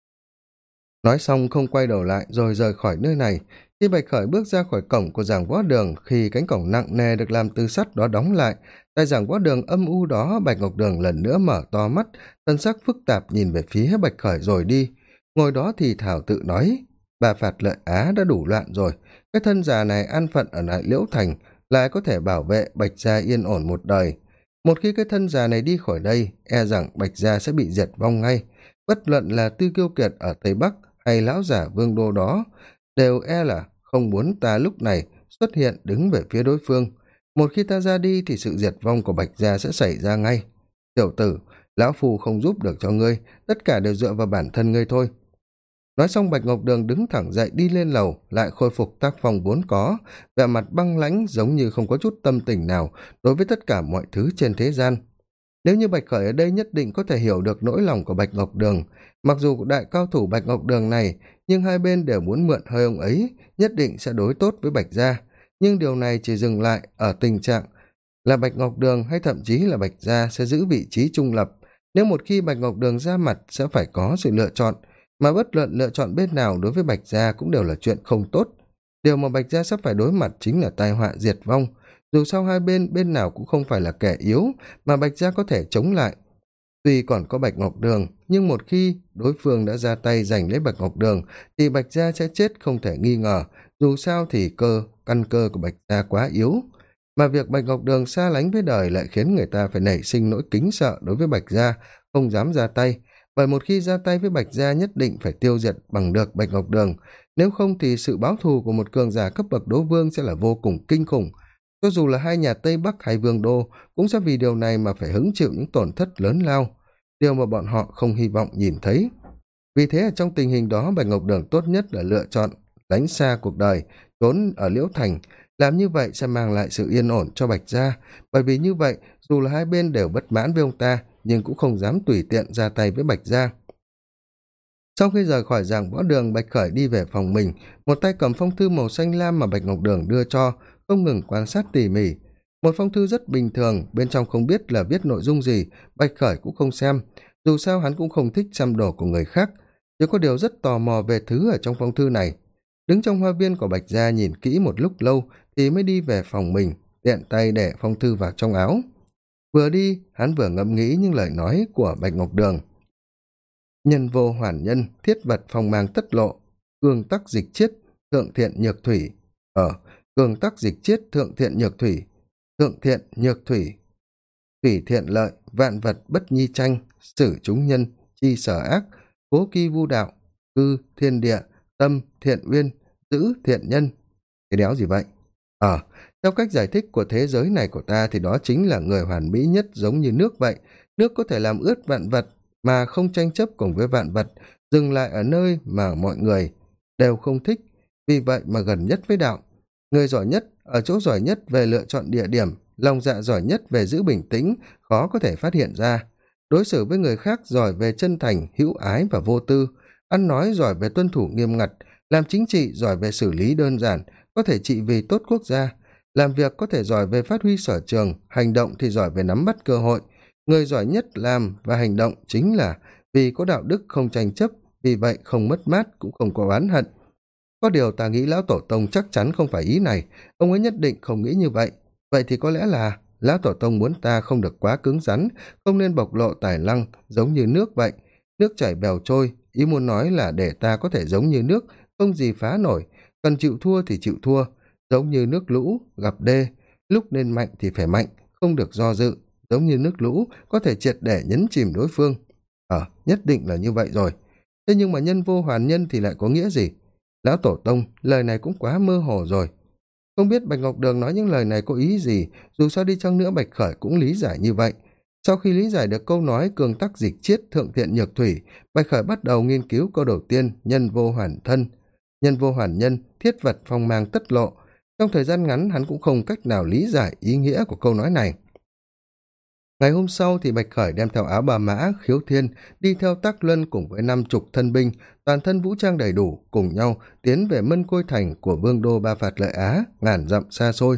Nói xong không quay đầu lại rồi rời khỏi nơi này. Khi bạch khởi bước ra khỏi cổng của giảng võ đường, khi cánh cổng nặng nề được làm từ sắt đó đóng lại, tại giảng võ đường âm u đó, bạch ngọc đường lần nữa mở to mắt, thân sắc phức tạp nhìn về phía bạch khởi rồi đi. Ngồi đó thì thảo tự nói: bà phạt lợi Á đã đủ loạn rồi, cái thân già này an phận ở lại Liễu Thành, lại có thể bảo vệ bạch gia yên ổn một đời. Một khi cái thân già này đi khỏi đây, e rằng bạch gia sẽ bị diệt vong ngay. Bất luận là Tư Kiêu Kiệt ở Tây Bắc hay lão giả vương đô đó, đều e là không muốn ta lúc này xuất hiện đứng về phía đối phương. Một khi ta ra đi thì sự diệt vong của bạch gia sẽ xảy ra ngay. Tiểu tử, lão phu không giúp được cho ngươi, tất cả đều dựa vào bản thân ngươi thôi. Nói xong bạch ngọc đường đứng thẳng dậy đi lên lầu, lại khôi phục tác phong vốn có, vẻ mặt băng lãnh giống như không có chút tâm tình nào đối với tất cả mọi thứ trên thế gian. Nếu như bạch khởi ở đây nhất định có thể hiểu được nỗi lòng của bạch ngọc đường. Mặc dù đại cao thủ bạch ngọc đường này, nhưng hai bên đều muốn mượn hơi ông ấy, nhất định sẽ đối tốt với bạch gia. Nhưng điều này chỉ dừng lại ở tình trạng là bạch ngọc đường hay thậm chí là bạch gia sẽ giữ vị trí trung lập. Nếu một khi bạch ngọc đường ra mặt sẽ phải có sự lựa chọn, mà bất luận lựa chọn bên nào đối với bạch gia cũng đều là chuyện không tốt. Điều mà bạch gia sắp phải đối mặt chính là tai họa diệt vong. Dù sao hai bên, bên nào cũng không phải là kẻ yếu mà bạch gia có thể chống lại. Tuy còn có bạch ngọc đường, nhưng một khi đối phương đã ra tay giành lấy bạch ngọc đường thì bạch gia sẽ chết không thể nghi ngờ. Dù sao thì căn cơ của bạch gia quá yếu, mà việc bạch ngọc đường xa lánh với đời lại khiến người ta phải nảy sinh nỗi kính sợ đối với bạch gia, không dám ra tay. Bởi một khi ra tay với bạch gia nhất định phải tiêu diệt bằng được bạch ngọc đường, nếu không thì sự báo thù của một cường giả cấp bậc đấu vương sẽ là vô cùng kinh khủng. Cho dù là hai nhà Tây Bắc hay Vương Đô cũng sẽ vì điều này mà phải hứng chịu những tổn thất lớn lao, điều mà bọn họ không hy vọng nhìn thấy. Vì thế ở trong tình hình đó, bạch ngọc đường tốt nhất là lựa chọn lánh xa cuộc đời, trốn ở Liễu Thành. Làm như vậy sẽ mang lại sự yên ổn cho bạch gia, bởi vì như vậy dù là hai bên đều bất mãn với ông ta nhưng cũng không dám tùy tiện ra tay với bạch gia. Sau khi rời khỏi giảng võ đường, bạch khởi đi về phòng mình, một tay cầm phong thư màu xanh lam mà bạch ngọc đường đưa cho, không ngừng quan sát tỉ mỉ. Một phong thư rất bình thường, bên trong không biết là viết nội dung gì, bạch khởi cũng không xem. Dù sao hắn cũng không thích xem đồ của người khác, chỉ có điều rất tò mò về thứ ở trong phong thư này. Đứng trong hoa viên của bạch gia nhìn kỹ một lúc lâu thì mới đi về phòng mình, tiện tay để phong thư vào trong áo. Vừa đi hắn vừa ngẫm nghĩ những lời nói của bạch ngọc đường: nhân vô hoàn nhân, thiết vật phong mang tất lộ, cương tắc dịch chiết, thượng thiện nhược thủy. Cường tắc dịch chiết, thượng thiện nhược thủy. Thượng thiện nhược thủy, thủy thiện lợi, vạn vật bất nhi tranh, xử chúng nhân, chi sở ác, cố ki vu đạo, cư thiên địa, tâm thiện uyên, giữ thiện nhân. Cái đéo gì vậy? Theo cách giải thích của thế giới này của ta thì đó chính là người hoàn mỹ nhất, giống như nước vậy. Nước có thể làm ướt vạn vật mà không tranh chấp cùng với vạn vật, dừng lại ở nơi mà mọi người đều không thích, vì vậy mà gần nhất với đạo. Người giỏi nhất ở chỗ giỏi nhất về lựa chọn địa điểm, lòng dạ giỏi nhất về giữ bình tĩnh, khó có thể phát hiện ra. Đối xử với người khác giỏi về chân thành, hữu ái và vô tư, ăn nói giỏi về tuân thủ nghiêm ngặt, làm chính trị giỏi về xử lý đơn giản, có thể trị vì tốt quốc gia, làm việc có thể giỏi về phát huy sở trường, hành động thì giỏi về nắm bắt cơ hội. Người giỏi nhất làm và hành động chính là vì có đạo đức, không tranh chấp, vì vậy không mất mát cũng không có oán hận. Có điều ta nghĩ lão tổ tông chắc chắn không phải ý này, ông ấy nhất định không nghĩ như vậy. Vậy thì có lẽ là lão tổ tông muốn ta không được quá cứng rắn, không nên bộc lộ tài năng giống như nước vậy. Nước chảy bèo trôi, ý muốn nói là để ta có thể giống như nước, không gì phá nổi, cần chịu thua thì chịu thua, giống như nước lũ, gặp đê, lúc nên mạnh thì phải mạnh, không được do dự, giống như nước lũ, có thể triệt để nhấn chìm đối phương. Nhất định là như vậy rồi. Thế nhưng mà nhân vô hoàn nhân thì lại có nghĩa gì? Lão tổ tông, lời này cũng quá mơ hồ rồi. Không biết Bạch Ngọc Đường nói những lời này có ý gì, dù sao đi chăng nữa Bạch Khởi cũng lý giải như vậy. Sau khi lý giải được câu nói cường tắc dịch chiết, thượng thiện nhược thủy, Bạch Khởi bắt đầu nghiên cứu câu đầu tiên, nhân vô hoàn thân. Nhân vô hoàn nhân, thiết vật phong mang tất lộ. Trong thời gian ngắn hắn cũng không cách nào lý giải ý nghĩa của câu nói này. Ngày hôm sau thì Bạch Khởi đem theo áo bà mã, khiếu thiên, đi theo Tắc Luân cùng với 50 thân binh, toàn thân vũ trang đầy đủ, cùng nhau tiến về Mân Côi Thành của vương đô Ba Phạt Lợi Á, ngàn dặm xa xôi.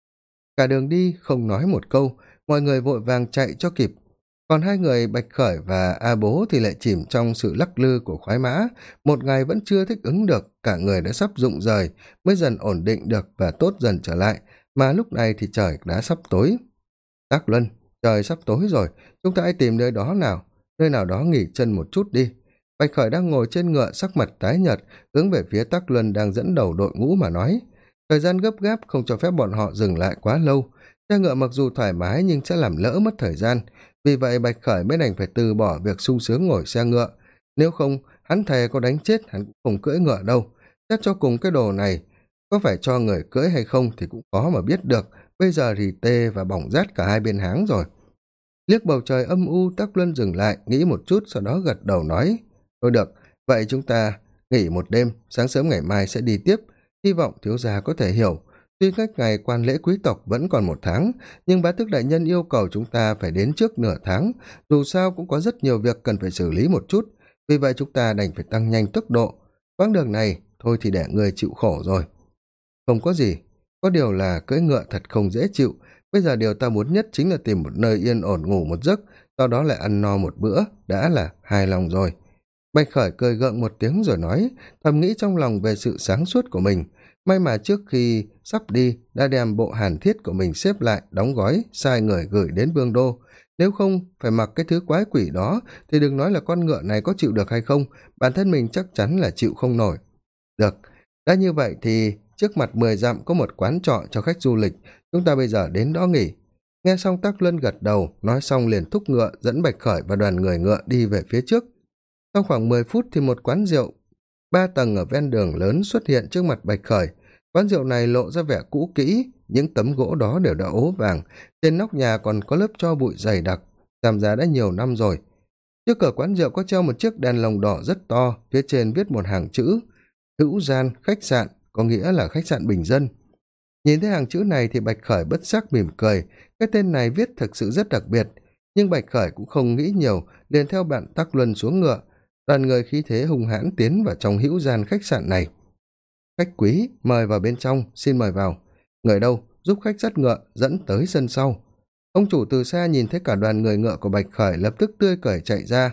Cả đường đi không nói một câu, mọi người vội vàng chạy cho kịp. Còn hai người Bạch Khởi và A Bố thì lại chìm trong sự lắc lư của khoái mã, một ngày vẫn chưa thích ứng được, cả người đã sắp rụng rời, mới dần ổn định được và tốt dần trở lại, mà lúc này thì trời đã sắp tối. Tắc Luân, trời sắp tối rồi, chúng ta hãy tìm nơi đó nào, nơi nào đó nghỉ chân một chút đi. Bạch Khởi đang ngồi trên ngựa, sắc mặt tái nhợt, hướng về phía Tắc Luân đang dẫn đầu đội ngũ mà nói. Thời gian gấp gáp không cho phép bọn họ dừng lại quá lâu. Xe ngựa mặc dù thoải mái nhưng sẽ làm lỡ mất thời gian, vì vậy Bạch Khởi mới đành phải từ bỏ việc sung sướng ngồi xe ngựa. Nếu không, hắn thề có đánh chết hắn cũng không cưỡi ngựa đâu. Xét cho cùng cái đồ này, có phải cho người cưỡi hay không thì cũng khó mà biết được. Bây giờ thì tê và bỏng rát cả hai bên háng rồi. Liếc bầu trời âm u, Tắc Luân dừng lại, nghĩ một chút, sau đó gật đầu nói. Thôi được, vậy chúng ta nghỉ một đêm, sáng sớm ngày mai sẽ đi tiếp. Hy vọng thiếu gia có thể hiểu. Tuy cách ngày quan lễ quý tộc vẫn còn 1 tháng, nhưng bá tước đại nhân yêu cầu chúng ta phải đến trước nửa tháng. Dù sao cũng có rất nhiều việc cần phải xử lý một chút, vì vậy chúng ta đành phải tăng nhanh tốc độ. Quãng đường này, thôi thì để người chịu khổ rồi. Không có gì, có điều là cưỡi ngựa thật không dễ chịu. Bây giờ điều ta muốn nhất chính là tìm một nơi yên ổn ngủ một giấc, sau đó lại ăn no một bữa, đã là hài lòng rồi. Bạch Khởi cười gượng một tiếng rồi nói, thầm nghĩ trong lòng về sự sáng suốt của mình. May mà trước khi sắp đi đã đem bộ hàn thiết của mình xếp lại, đóng gói, sai người gửi đến vương đô. Nếu không phải mặc cái thứ quái quỷ đó thì đừng nói là con ngựa này có chịu được hay không, bản thân mình chắc chắn là chịu không nổi. Được, đã như vậy thì trước mặt 10 dặm có một quán trọ cho khách du lịch, chúng ta bây giờ đến đó nghỉ. Nghe xong Tắc Luân gật đầu, nói xong liền thúc ngựa dẫn Bạch Khởi và đoàn người ngựa đi về phía trước. Trong khoảng 10 phút thì một quán rượu 3 tầng ở ven đường lớn xuất hiện trước mặt Bạch Khởi. Quán rượu này lộ ra vẻ cũ kỹ, những tấm gỗ đó đều đã ố vàng, trên nóc nhà còn có lớp tro bụi dày đặc, làm giá đã nhiều năm rồi. Trước cửa quán rượu có treo một chiếc đèn lồng đỏ rất to, phía trên viết một hàng chữ Hữu Gian khách sạn, có nghĩa là khách sạn bình dân. Nhìn thấy hàng chữ này thì Bạch Khởi bất giác mỉm cười, cái tên này viết thực sự rất đặc biệt, nhưng Bạch Khởi cũng không nghĩ nhiều, liền theo bạn Tắc Luân xuống ngựa. Đoàn người khí thế hùng hãn tiến vào trong Hữu Gian khách sạn này. Khách quý, mời vào bên trong, xin mời vào. Người đâu, giúp khách dắt ngựa, dẫn tới sân sau. Ông chủ từ xa nhìn thấy cả đoàn người ngựa của Bạch Khởi lập tức tươi cười chạy ra.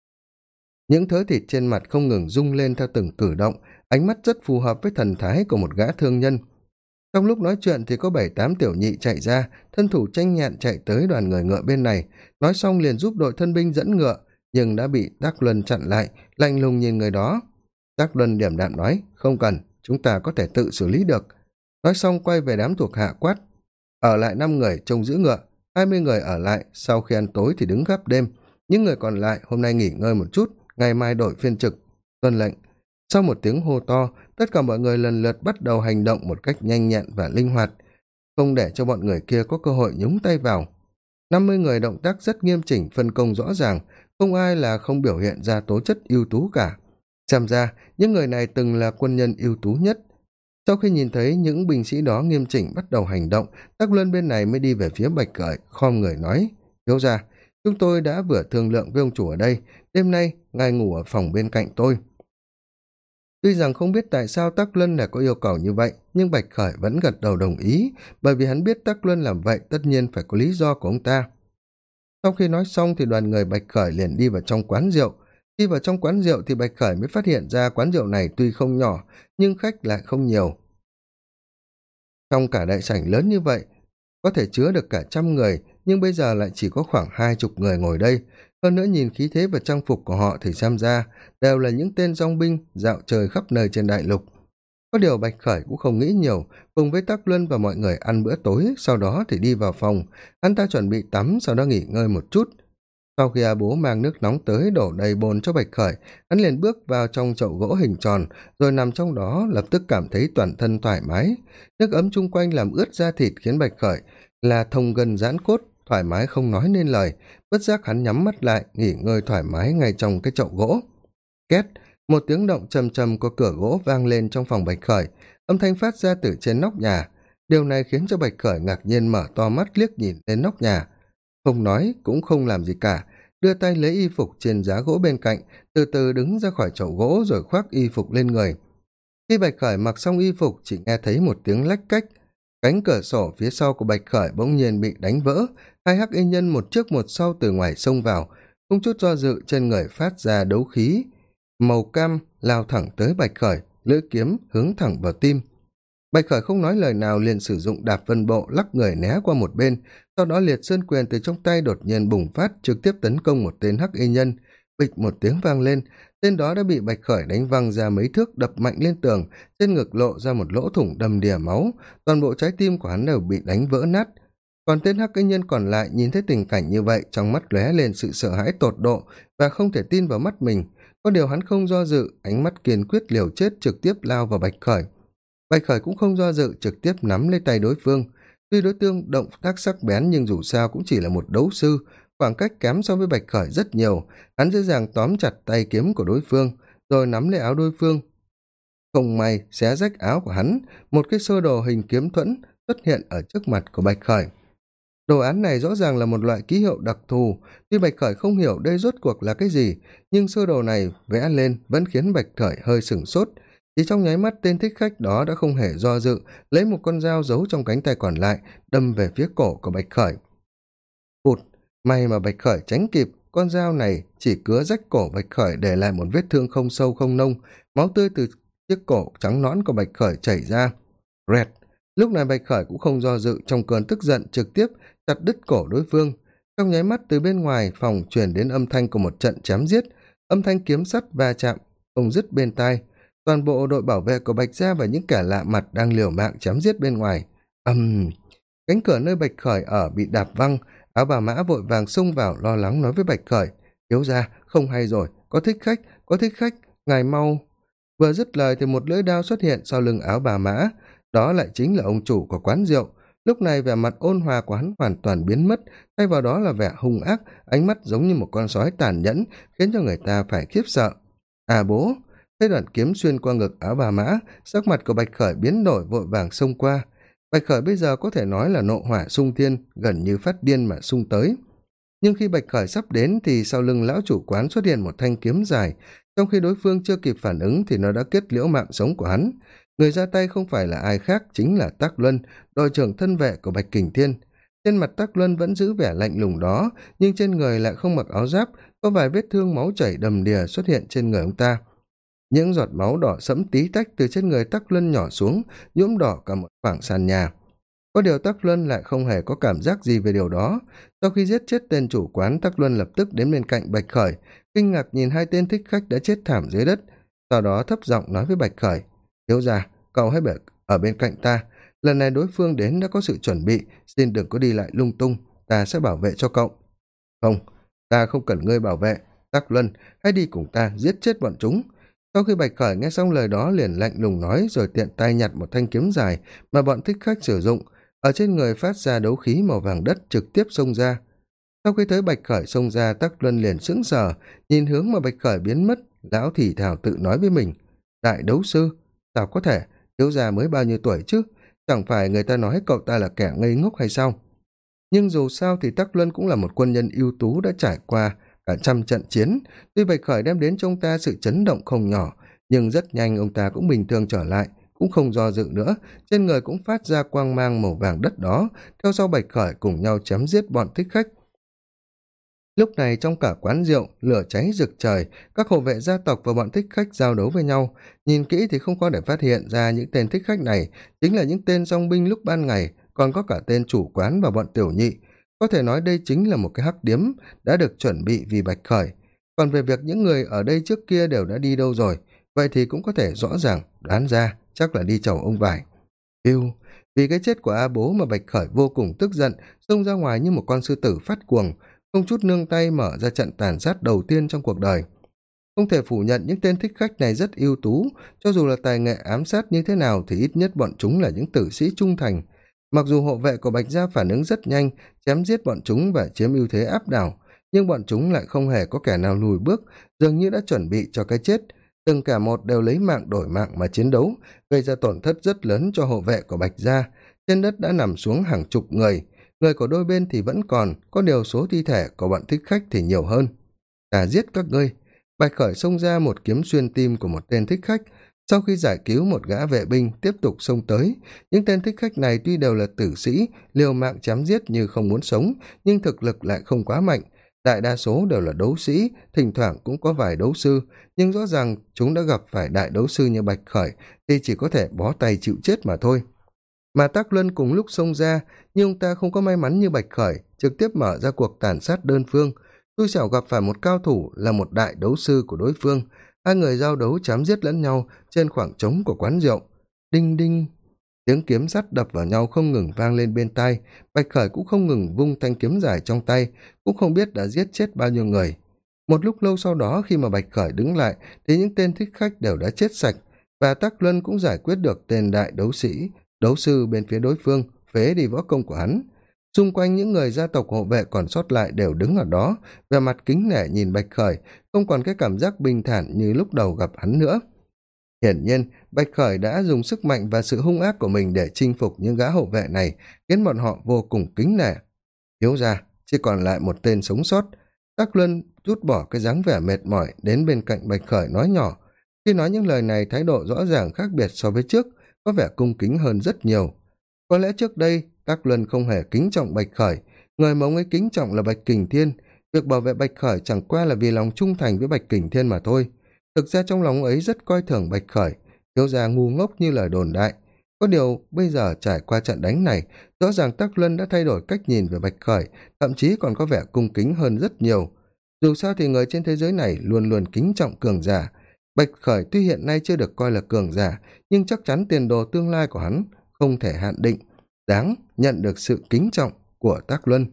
Những thớ thịt trên mặt không ngừng rung lên theo từng cử động, ánh mắt rất phù hợp với thần thái của một gã thương nhân. Trong lúc nói chuyện thì có 7-8 tiểu nhị chạy ra, thân thủ nhanh nhẹn chạy tới đoàn người ngựa bên này, nói xong liền giúp đội thân binh dẫn ngựa, nhưng đã bị Tắc Luân chặn lại, lạnh lùng nhìn người đó. Tắc Luân điềm đạm nói, không cần, chúng ta có thể tự xử lý được. Nói xong quay về đám thuộc hạ quát: ở lại 5 người trông giữ ngựa, 20 người ở lại, sau khi ăn tối thì đứng gác đêm, những người còn lại hôm nay nghỉ ngơi một chút, ngày mai đổi phiên trực. Tuân lệnh. Sau một tiếng hô to, tất cả mọi người lần lượt bắt đầu hành động một cách nhanh nhẹn và linh hoạt, không để cho bọn người kia có cơ hội nhúng tay vào. 50 người động tác rất nghiêm chỉnh, phân công rõ ràng, không ai là không biểu hiện ra tố chất ưu tú cả. Xem ra những người này từng là quân nhân ưu tú nhất. Sau khi nhìn thấy những binh sĩ đó nghiêm chỉnh bắt đầu hành động, Tắc Luân bên này mới đi về phía Bạch Khởi, khom người nói: thiếu gia, chúng tôi đã vừa thương lượng với ông chủ ở đây, đêm nay ngài ngủ ở phòng bên cạnh tôi. Tuy rằng không biết tại sao Tắc Luân lại có yêu cầu như vậy, nhưng Bạch Khởi vẫn gật đầu đồng ý, bởi vì hắn biết Tắc Luân làm vậy tất nhiên phải có lý do của ông ta. Sau khi nói xong thì đoàn người Bạch Khởi liền đi vào trong quán rượu. Đi vào trong quán rượu thì Bạch Khởi mới phát hiện ra quán rượu này tuy không nhỏ, nhưng khách lại không nhiều. Trong cả đại sảnh lớn như vậy, có thể chứa được cả 100 người, nhưng bây giờ lại chỉ có khoảng 20 người ngồi đây. Hơn nữa nhìn khí thế và trang phục của họ thì xem ra đều là những tên dong binh dạo chơi khắp nơi trên đại lục. Có điều Bạch Khởi cũng không nghĩ nhiều, cùng với Tắc Luân và mọi người ăn bữa tối, sau đó thì đi vào phòng, hắn ta chuẩn bị tắm, sau đó nghỉ ngơi một chút. Sau khi A Bố mang nước nóng tới đổ đầy bồn cho Bạch Khởi, hắn liền bước vào trong chậu gỗ hình tròn, rồi nằm trong đó lập tức cảm thấy toàn thân thoải mái. Nước ấm chung quanh làm ướt da thịt khiến Bạch Khởi là thông gân giãn cốt, thoải mái không nói nên lời. Bất giác hắn nhắm mắt lại, nghỉ ngơi thoải mái ngay trong cái chậu gỗ. Két, một tiếng động trầm trầm của cửa gỗ vang lên trong phòng Bạch Khởi, âm thanh phát ra từ trên nóc nhà. Điều này khiến cho Bạch Khởi ngạc nhiên mở to mắt liếc nhìn lên nóc nhà. Không nói, cũng không làm gì cả, đưa tay lấy y phục trên giá gỗ bên cạnh, từ từ đứng ra khỏi chậu gỗ rồi khoác y phục lên người. Khi Bạch Khởi mặc xong y phục, chỉ nghe thấy một tiếng lách cách. Cánh cửa sổ phía sau của Bạch Khởi bỗng nhiên bị đánh vỡ, hai hắc y nhân một trước một sau từ ngoài xông vào, không chút do dự trên người phát ra đấu khí màu cam lao thẳng tới Bạch Khởi, lưỡi kiếm hướng thẳng vào tim. Bạch Khởi không nói lời nào liền sử dụng đạp vân bộ lắc người né qua một bên, sau đó liệt sơn quyền từ trong tay đột nhiên bùng phát trực tiếp tấn công một tên hắc y nhân. Bịch một tiếng vang lên, tên đó đã bị Bạch Khởi đánh văng ra mấy thước, đập mạnh lên tường, trên ngực lộ ra một lỗ thủng đầm đìa máu, toàn bộ trái tim của hắn đều bị đánh vỡ nát. Còn tên hắc y nhân còn lại nhìn thấy tình cảnh như vậy, trong mắt lóe lên sự sợ hãi tột độ và không thể tin vào mắt mình. Có điều hắn không do dự, ánh mắt kiên quyết liều chết trực tiếp lao vào Bạch Khởi. Bạch Khởi cũng không do dự, trực tiếp nắm lấy tay đối phương. Tuy đối phương động tác sắc bén nhưng dù sao cũng chỉ là một đấu sư, khoảng cách kém so với Bạch Khởi rất nhiều. Hắn dễ dàng tóm chặt tay kiếm của đối phương, rồi nắm lấy áo đối phương. Không may xé rách áo của hắn, một cái sơ đồ hình kiếm thuẫn xuất hiện ở trước mặt của Bạch Khởi. Đồ án này rõ ràng là một loại ký hiệu đặc thù, tuy Bạch Khởi không hiểu đây rốt cuộc là cái gì, nhưng sơ đồ này vẽ lên vẫn khiến Bạch Khởi hơi sửng sốt. Chỉ trong nháy mắt tên thích khách đó đã không hề do dự, lấy một con dao giấu trong cánh tay còn lại, đâm về phía cổ của Bạch Khởi. Phụt, may mà Bạch Khởi tránh kịp, con dao này chỉ cứa rách cổ Bạch Khởi để lại một vết thương không sâu không nông, máu tươi từ chiếc cổ trắng nõn của Bạch Khởi chảy ra. Rẹt, lúc này Bạch Khởi cũng không do dự, trong cơn tức giận trực tiếp chặt đứt cổ đối phương. Trong nháy mắt từ bên ngoài phòng truyền đến âm thanh của một trận chém giết, âm thanh kiếm sắt va chạm không dứt bên tai. Toàn bộ đội bảo vệ của Bạch gia và những kẻ lạ mặt đang liều mạng chém giết bên ngoài. Cánh cửa nơi Bạch Khởi ở bị đạp văng, Áo Bà Mã vội vàng xông vào lo lắng nói với Bạch Khởi: thiếu gia, không hay rồi, có thích khách, ngài mau. Vừa dứt lời thì một lưỡi đao xuất hiện sau lưng Áo Bà Mã, đó lại chính là ông chủ của quán rượu. Lúc này vẻ mặt ôn hòa của hắn hoàn toàn biến mất, thay vào đó là vẻ hung ác, ánh mắt giống như một con sói tàn nhẫn, khiến cho người ta phải khiếp sợ. À bố! Thấy đoạn kiếm xuyên qua ngực Áo Bà Mã, sắc mặt của Bạch Khởi biến đổi vội vàng xông qua. Bạch Khởi bây giờ có thể nói là nộ hỏa xung thiên, gần như phát điên mà xung tới. Nhưng khi Bạch Khởi sắp đến thì sau lưng lão chủ quán xuất hiện một thanh kiếm dài, trong khi đối phương chưa kịp phản ứng thì nó đã kết liễu mạng sống của hắn. Người ra tay không phải là ai khác, chính là Tắc Luân, đội trưởng thân vệ của Bạch Kình Thiên. Trên mặt Tắc Luân vẫn giữ vẻ lạnh lùng đó, nhưng trên người lại không mặc áo giáp, có vài vết thương máu chảy đầm đìa xuất hiện trên người ông ta. Những giọt máu đỏ sẫm tí tách từ trên người Tắc Luân nhỏ xuống, nhuộm đỏ cả một khoảng sàn nhà. Có điều Tắc Luân lại không hề có cảm giác gì về điều đó. Sau khi giết chết tên chủ quán, Tắc Luân lập tức đến bên cạnh Bạch Khởi, kinh ngạc nhìn hai tên thích khách đã chết thảm dưới đất, sau đó thấp giọng nói với Bạch Khởi: thiếu gia, cậu hãy ở bên cạnh ta. Lần này đối phương đến đã có sự chuẩn bị, xin đừng có đi lại lung tung, ta sẽ bảo vệ cho cậu. Không, ta không cần ngươi bảo vệ. Tắc Luân, hãy đi cùng ta giết chết bọn chúng. Sau khi Bạch Khởi nghe xong lời đó liền lạnh lùng nói, rồi tiện tay nhặt một thanh kiếm dài mà bọn thích khách sử dụng, ở trên người phát ra đấu khí màu vàng đất trực tiếp xông ra. Sau khi thấy Bạch Khởi xông ra, Tắc Luân liền sững sờ, nhìn hướng mà Bạch Khởi biến mất, lão thì thào tự nói với mình: đại đấu sư? Sao có thể, thiếu gia mới bao nhiêu tuổi chứ, chẳng phải người ta nói cậu ta là kẻ ngây ngốc hay sao? Nhưng dù sao thì Tắc Luân cũng là một quân nhân ưu tú đã trải qua cả trăm trận chiến. Tuy Bạch Khởi đem đến cho ông ta sự chấn động không nhỏ, nhưng rất nhanh ông ta cũng bình thường trở lại, cũng không do dự nữa, trên người cũng phát ra quang mang màu vàng đất đó, theo sau Bạch Khởi cùng nhau chém giết bọn thích khách. Lúc này trong cả quán rượu, lửa cháy rực trời, các hộ vệ gia tộc và bọn thích khách giao đấu với nhau. Nhìn kỹ thì không có để phát hiện ra những tên thích khách này chính là những tên dong binh lúc ban ngày, còn có cả tên chủ quán và bọn tiểu nhị. Có thể nói đây chính là một cái hắc điếm đã được chuẩn bị vì Bạch Khởi. Còn về việc những người ở đây trước kia đều đã đi đâu rồi, vậy thì cũng có thể rõ ràng đoán ra chắc là đi chầu ông Vải. Vì cái chết của A Bố mà Bạch Khởi vô cùng tức giận, xông ra ngoài như một con sư tử phát cuồng, không chút nương tay mở ra trận tàn sát đầu tiên trong cuộc đời. Không thể phủ nhận những tên thích khách này rất ưu tú, cho dù là tài nghệ ám sát như thế nào thì ít nhất bọn chúng là những tử sĩ trung thành. Mặc dù hộ vệ của Bạch Gia phản ứng rất nhanh, chém giết bọn chúng và chiếm ưu thế áp đảo, nhưng bọn chúng lại không hề có kẻ nào lùi bước, dường như đã chuẩn bị cho cái chết. Từng cả một đều lấy mạng đổi mạng mà chiến đấu, gây ra tổn thất rất lớn cho hộ vệ của Bạch Gia. Trên đất đã nằm xuống hàng chục người, người của đôi bên thì vẫn còn, có điều số thi thể của bọn thích khách thì nhiều hơn. Ta giết các ngươi. Bạch Khởi xông ra một kiếm xuyên tim của một tên thích khách, sau khi giải cứu một gã vệ binh tiếp tục xông tới. Những tên thích khách này tuy đều là tử sĩ, liều mạng chém giết như không muốn sống, nhưng thực lực lại không quá mạnh. Đại đa số đều là đấu sĩ, thỉnh thoảng cũng có vài đấu sư, nhưng rõ ràng chúng đã gặp phải đại đấu sư như Bạch Khởi thì chỉ có thể bó tay chịu chết mà thôi. Mà Tắc Luân cùng lúc xông ra, nhưng ông ta không có may mắn như Bạch Khởi, trực tiếp mở ra cuộc tàn sát đơn phương. Xui xẻo gặp phải một cao thủ là một đại đấu sư của đối phương. Hai người giao đấu chém giết lẫn nhau trên khoảng trống của quán rượu. Đinh đinh, tiếng kiếm sắt đập vào nhau không ngừng vang lên bên tai. Bạch Khởi cũng không ngừng vung thanh kiếm dài trong tay, cũng không biết đã giết chết bao nhiêu người. Một lúc lâu sau đó, khi mà Bạch Khởi đứng lại thì những tên thích khách đều đã chết sạch, và Tắc Luân cũng giải quyết được tên đại đấu sư bên phía đối phương, phế đi võ công của hắn. Xung quanh những người gia tộc hộ vệ còn sót lại đều đứng ở đó, vẻ mặt kính nể nhìn Bạch Khởi, không còn cái cảm giác bình thản như lúc đầu gặp hắn nữa. Hiển nhiên, Bạch Khởi đã dùng sức mạnh và sự hung ác của mình để chinh phục những gã hộ vệ này, khiến bọn họ vô cùng kính nể. Thiếu gia, chỉ còn lại một tên sống sót. Tắc Luân rút bỏ cái dáng vẻ mệt mỏi đến bên cạnh Bạch Khởi nói nhỏ. Khi nói những lời này, thái độ rõ ràng khác biệt so với trước, có vẻ cung kính hơn rất nhiều. Có lẽ trước đây Tắc Luân không hề kính trọng Bạch Khởi, người mà ông ấy kính trọng là Bạch Kình Thiên. Việc bảo vệ Bạch Khởi chẳng qua là vì lòng trung thành với Bạch Kình Thiên mà thôi. Thực ra trong lòng ông ấy rất coi thường Bạch Khởi, thiếu gia ngu ngốc như lời đồn đại. Có điều bây giờ trải qua trận đánh này, rõ ràng Tắc Luân đã thay đổi cách nhìn về Bạch Khởi, thậm chí còn có vẻ cung kính hơn rất nhiều. Dù sao thì người trên thế giới này luôn luôn kính trọng cường giả. Bạch Khởi tuy hiện nay chưa được coi là cường giả, nhưng chắc chắn tiền đồ tương lai của hắn không thể hạn định, đáng nhận được sự kính trọng của Tắc Luân.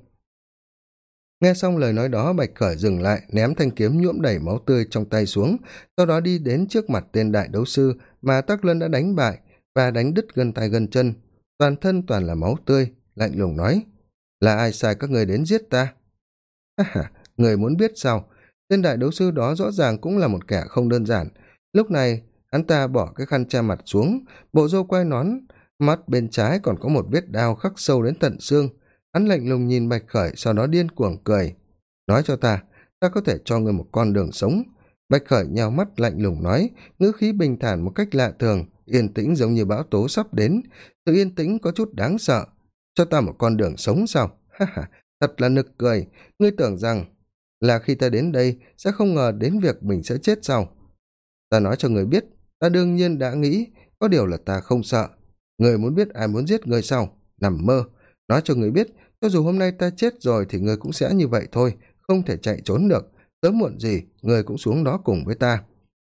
Nghe xong lời nói đó, Bạch Khởi dừng lại, ném thanh kiếm nhuộm đầy máu tươi trong tay xuống, sau đó đi đến trước mặt tên đại đấu sư mà Tắc Luân đã đánh bại và đánh đứt gân tay gân chân, toàn thân toàn là máu tươi, lạnh lùng nói: là ai sai các người đến giết ta? Ha ha, người muốn biết sao? Tên đại đấu sư đó rõ ràng cũng là một kẻ không đơn giản. Lúc này hắn ta bỏ cái khăn che mặt xuống, bộ râu quai nón, mắt bên trái còn có một vết đao khắc sâu đến tận xương. Hắn lạnh lùng nhìn Bạch Khởi, sau đó điên cuồng cười. Nói cho ta có thể cho ngươi một con đường sống. Bạch Khởi nheo mắt lạnh lùng nói, ngữ khí bình thản một cách lạ thường, yên tĩnh giống như bão tố sắp đến. Sự yên tĩnh có chút đáng sợ. Cho ta một con đường sống sao? Ha ha, thật là nực cười. Ngươi tưởng rằng là khi ta đến đây sẽ không ngờ đến việc mình sẽ chết sao? Ta nói cho người biết, ta đương nhiên đã nghĩ, có điều là ta không sợ. Người muốn biết ai muốn giết người sao? Nằm mơ. Nói cho người biết, cho dù hôm nay ta chết rồi thì người cũng sẽ như vậy thôi, không thể chạy trốn được. Sớm muộn gì, người cũng xuống đó cùng với ta.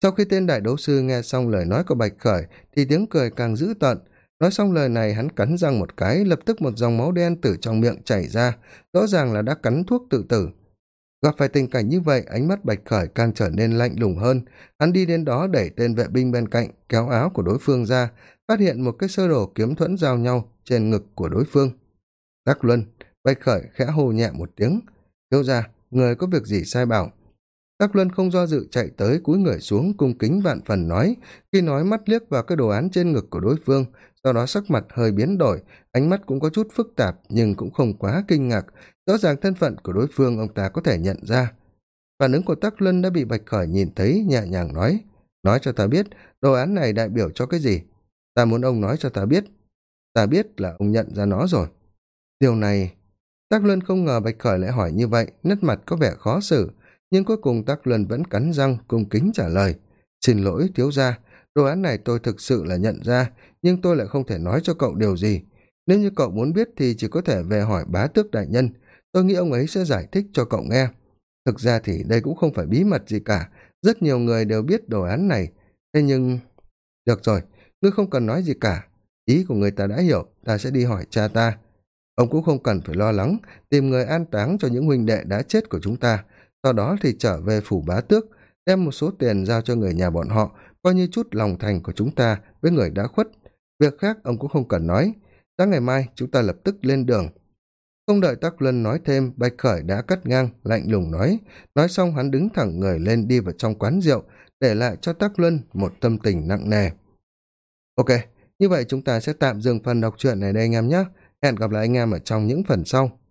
Sau khi tên đại đấu sư nghe xong lời nói của Bạch Khởi thì tiếng cười càng dữ tợn. Nói xong lời này hắn cắn răng một cái, lập tức một dòng máu đen từ trong miệng chảy ra, rõ ràng là đã cắn thuốc tự tử. Gặp phải tình cảnh như vậy, ánh mắt Bạch Khởi càng trở nên lạnh lùng hơn. Hắn đi đến đó đẩy tên vệ binh bên cạnh, kéo áo của đối phương ra, phát hiện một cái sơ đồ kiếm thuẫn giao nhau trên ngực của đối phương. Đắc Luân, Bạch Khởi khẽ hô nhẹ một tiếng. Thiếu gia, người có việc gì sai bảo? Đắc Luân không do dự chạy tới, cúi người xuống, cung kính vạn phần nói. Khi nói, mắt liếc vào cái đồ án trên ngực của đối phương, sau đó sắc mặt hơi biến đổi, ánh mắt cũng có chút phức tạp nhưng cũng không quá kinh ngạc. Rõ ràng thân phận của đối phương ông ta có thể nhận ra. Phản ứng của Đắc Luân đã bị Bạch Khởi nhìn thấy, nhẹ nhàng nói cho ta biết đồ án này đại biểu cho cái gì. Ta muốn ông nói cho ta biết. Ta biết là ông nhận ra nó rồi. Điều này... Đắc Luân không ngờ Bạch Khởi lại hỏi như vậy, nét mặt có vẻ khó xử, nhưng cuối cùng Đắc Luân vẫn cắn răng cung kính trả lời. Xin lỗi thiếu gia, đồ án này tôi thực sự là nhận ra, nhưng tôi lại không thể nói cho cậu điều gì. Nếu như cậu muốn biết thì chỉ có thể về hỏi bá tước đại nhân, tôi nghĩ ông ấy sẽ giải thích cho cậu nghe. Thực ra thì đây cũng không phải bí mật gì cả, rất nhiều người đều biết đồ án này. Thế nhưng... Được rồi, ngươi không cần nói gì cả. Ý của người ta đã hiểu, ta sẽ đi hỏi cha ta. Ông cũng không cần phải lo lắng, tìm người an táng cho những huynh đệ đã chết của chúng ta. Sau đó thì trở về phủ bá tước, đem một số tiền giao cho người nhà bọn họ, coi như chút lòng thành của chúng ta với người đã khuất. Việc khác ông cũng không cần nói. Sáng ngày mai chúng ta lập tức lên đường. Không đợi Đắc Luân nói thêm, Bạch Khởi đã cắt ngang, lạnh lùng nói. Nói xong hắn đứng thẳng người lên đi vào trong quán rượu, để lại cho Đắc Luân một tâm tình nặng nề. Ok, như vậy chúng ta sẽ tạm dừng phần đọc truyện này đây anh em nhé. Hẹn gặp lại anh em ở trong những phần sau.